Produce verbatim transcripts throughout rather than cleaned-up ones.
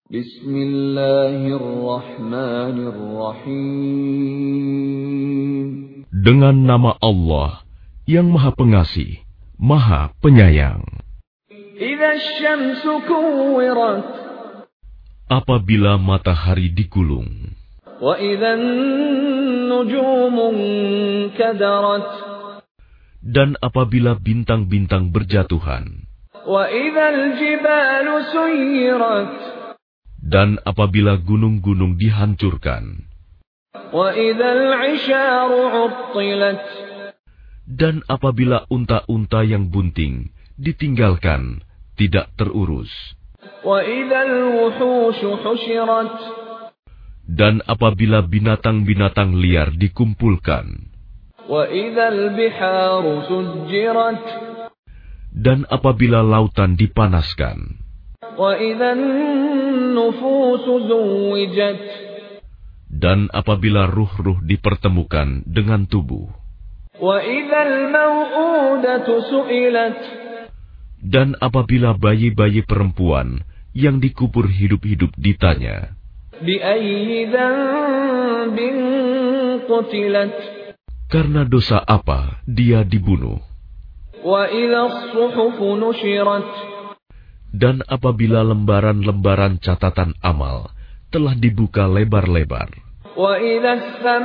Bismillahirrahmanirrahim. Dengan nama Allah yang Maha Pengasih, Maha Penyayang. Idza asy-syamsu kuwirat. Apabila matahari digulung. Wa idzan nujumu kadarat. Dan apabila bintang-bintang berjatuhan. Wa idzal jibalu suyirat. Dan apabila gunung-gunung dihancurkan. Wa idzal 'isharu 'uttilat. Dan apabila unta-unta yang bunting ditinggalkan, tidak terurus. Wa idzal wuhushu husyirat. Dan apabila binatang-binatang liar dikumpulkan. Wa idzal biharu sujjirat. Dan apabila lautan dipanaskan. Wa idzan nufusu zuwijat. Dan apabila ruh-ruh dipertemukan dengan tubuh. Wa idzal mau'udatu su'ilat. Dan apabila bayi-bayi perempuan yang dikubur hidup-hidup ditanya. Bi ayyi dzanbin qutilat. Karena dosa apa dia dibunuh. Wa idzas suhufu nushirat. Dan apabila lembaran-lembaran catatan amal telah dibuka lebar-lebar. Wa idzas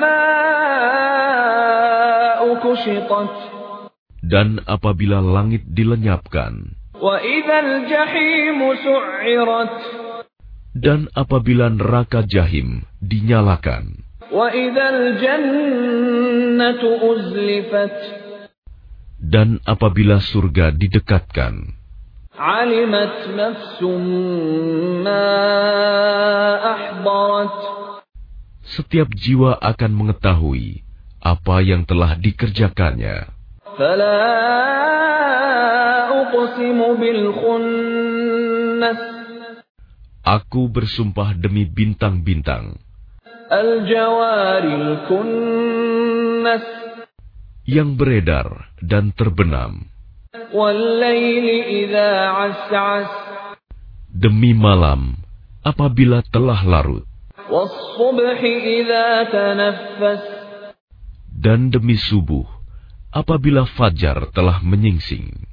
samaa'u kushitat. Dan apabila langit dilenyapkan. Wa idzal jahimu su'irat. Dan apabila neraka jahim dinyalakan. Wa idzal jannatu uzlifat. Dan apabila surga didekatkan. Alimat nafsum ma ahdarat. Setiap jiwa akan mengetahui apa yang telah dikerjakannya. Fala uqsimu bil khunnas. Aku bersumpah demi bintang-bintang. Al jawaril kunnas. Yang beredar dan terbenam. Wal laili idza as'as. Demi malam apabila telah larut. Was subhi idza tanaffas. Dan demi subuh apabila fajar telah menyingsing.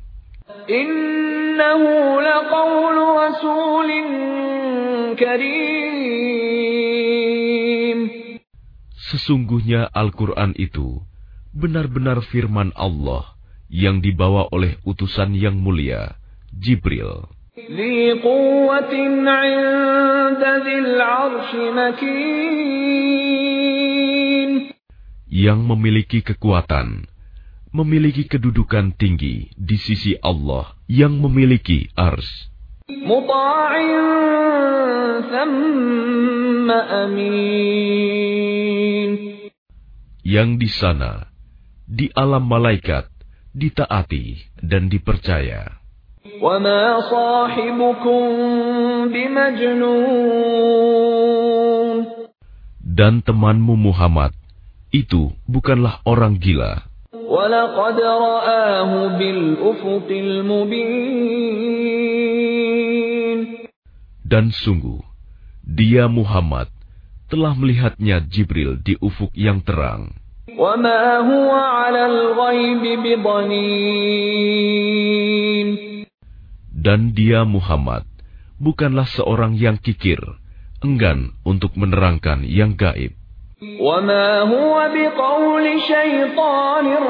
Innahu laqawlu rasulin karim. Sesungguhnya Al-Quran itu benar-benar firman Allah yang dibawa oleh utusan yang mulia, Jibril. Dzi quwwatin 'inda dzil 'arsy makin. Yang memiliki kekuatan, memiliki kedudukan tinggi di sisi Allah yang memiliki ars. Muta'in thamma amin. Yang di sana, di alam malaikat, ditaati dan dipercaya. Wa ma sahibukum bimajnun. Dan temanmu Muhammad itu bukanlah orang gila. Wa laqad ra'ahu bil ufuqil mubin. Dan sungguh, dia Muhammad telah melihatnya Jibril di ufuk yang terang. Wa ma huwa 'alal ghaibi bidhanin. Dan dia Muhammad bukanlah seorang yang kikir, enggan untuk menerangkan yang gaib. Wa ma huwa biqauli syaitanir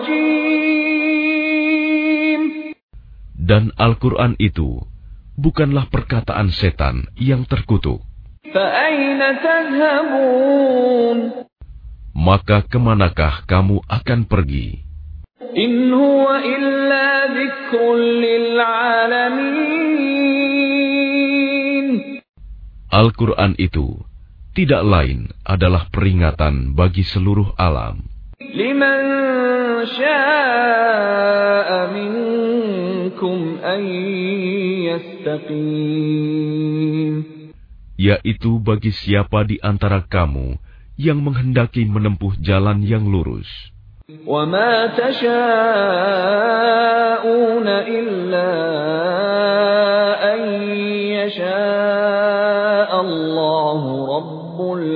rajim. Dan Al-Quran itu bukanlah perkataan setan yang terkutuk. Fa aina tadhhabun. Maka kemanakah kamu akan pergi? In huwa illa dzikrun lil alamin. Al-Quran itu tidak lain adalah peringatan bagi seluruh alam. Liman syaa'a minkum an yastaqim. Yaitu bagi siapa di antara kamu yang menghendaki menempuh jalan yang lurus. Wa ma tasha'una illa an yasha' Allahu Rabbul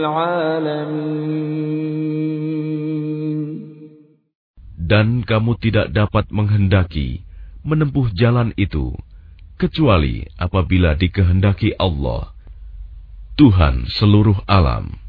Alamin. Dan kamu tidak dapat menghendaki menempuh jalan itu, kecuali apabila dikehendaki Allah, Tuhan seluruh alam.